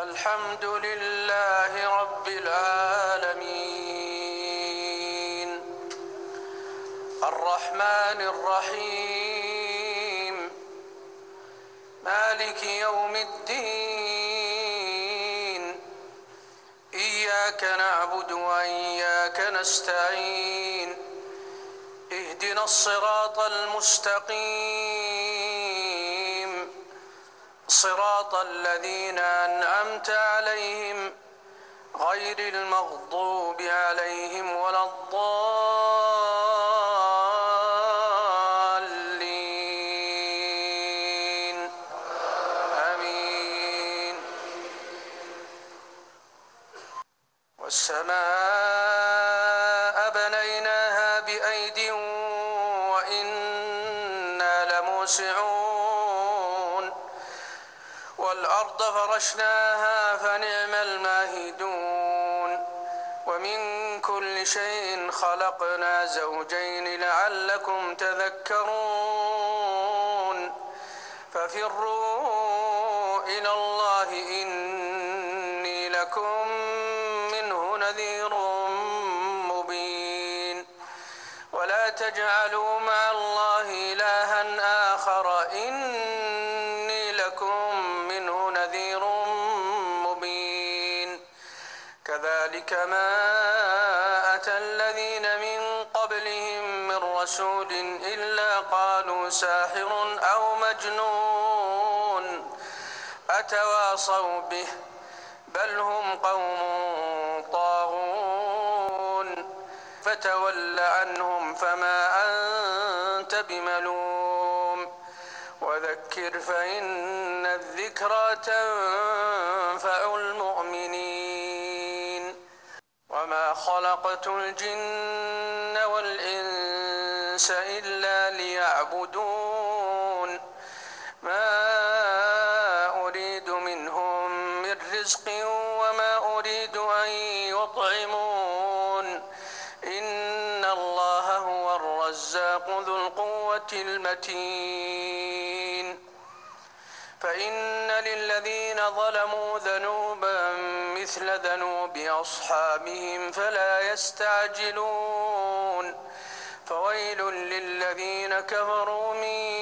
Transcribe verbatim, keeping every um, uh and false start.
الحمد لله رب العالمين الرحمن الرحيم مالك يوم الدين إياك نعبد وإياك نستعين اهدنا الصراط المستقيم صراط الذين أنعمت عليهم غير المغضوب عليهم ولا الضالين آمين. والسماء بنيناها بأيد وإنا لموسعون والأرض فرشناها فنعم الماهدون ومن كل شيء خلقنا زوجين لعلكم تذكرون ففروا إلى الله إني لكم منه نذير مبين ولا تجعلوا مع الله إلها آخر إني لكم منه نذير مبين كذلك ما أتى الذين من قبلهم من رسول إلا قالوا ساحر أو مجنون أتواصوا به بل هم قوم طاغون فتول عنهم فما أنت بملوم وذكر فإن الذكرى تنفع المؤمنين وما خلقت الجن والإنس إلا ليعبدون ما أريد منهم من رزق وما أريد أن يطعمون إن الله هو الرزاق ذو القوة المتين فإن للذين ظلموا ذنوبا مثل ذنوب أصحابهم فلا يستعجلون فويل للذين كفروا من